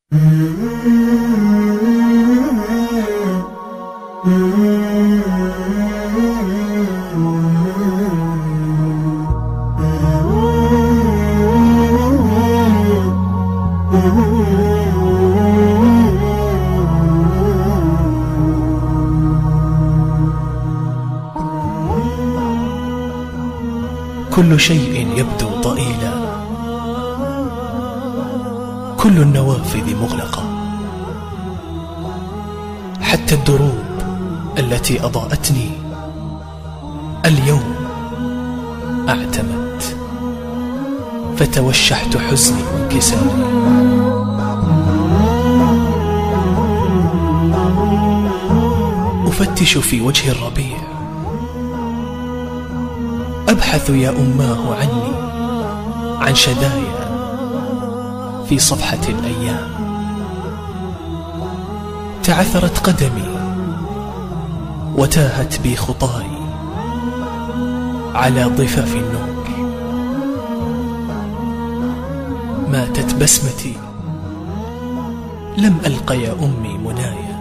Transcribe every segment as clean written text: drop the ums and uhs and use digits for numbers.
كل شيء يبدو ضئيلا، كل النوافذ مغلقة، حتى الدروب التي أضاءتني اليوم أعتمت، فتوشحت حزني وانكساري. أفتش في وجه الربيع، أبحث يا أماه عني عن شدايا في صفحة الأيام. تعثرت قدمي وتاهت بي خطاي على ضفاف النور. ماتت بسمتي، لم ألق يا أمي منايا،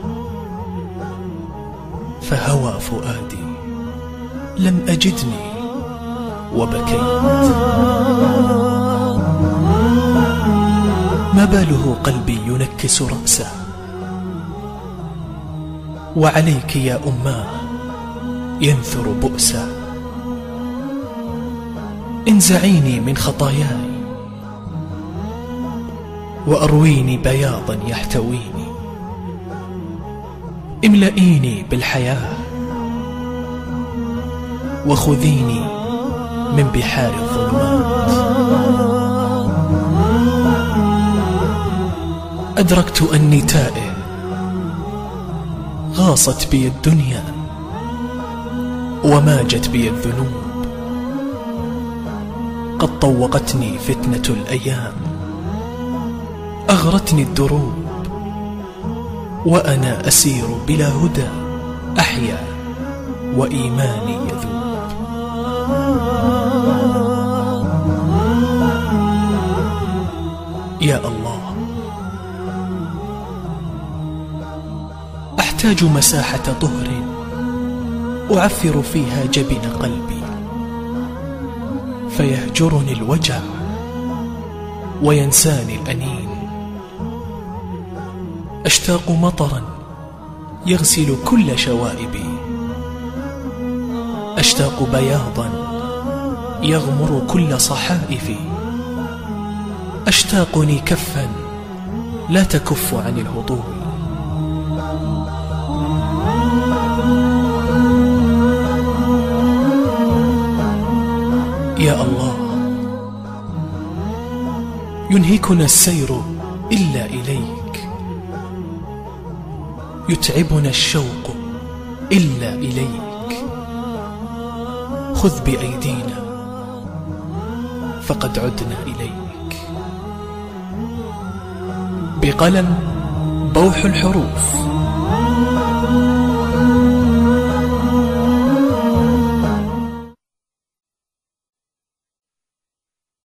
فهوى فؤادي لم أجدني وبكيت. ما باله قلبي ينكس رأسه، وعليك يا أماه ينثر بؤسا. انزعيني من خطاياي وأرويني بياضا يحتويني. املئيني بالحياة وخذيني من بحار الظلمات. أدركت أني تائه، غاصت بي الدنيا وماجت بي الذنوب. قد طوقتني فتنة الأيام، أغرتني الدروب، وأنا أسير بلا هدى، أحيا وإيماني يذوب. يا الله، أحتاج مساحة طهر أعفر فيها جبن قلبي، فيهجرني الوجع وينساني الأنين. أشتاق مطرا يغسل كل شوائبي، أشتاق بياضا يغمر كل صحائفي، أشتاقني كفا لا تكف عن الهطول. يا الله، ينهكنا السير إلا إليك، يتعبنا الشوق إلا إليك. خذ بأيدينا فقد عدنا إليك. بقلم بوح الحروف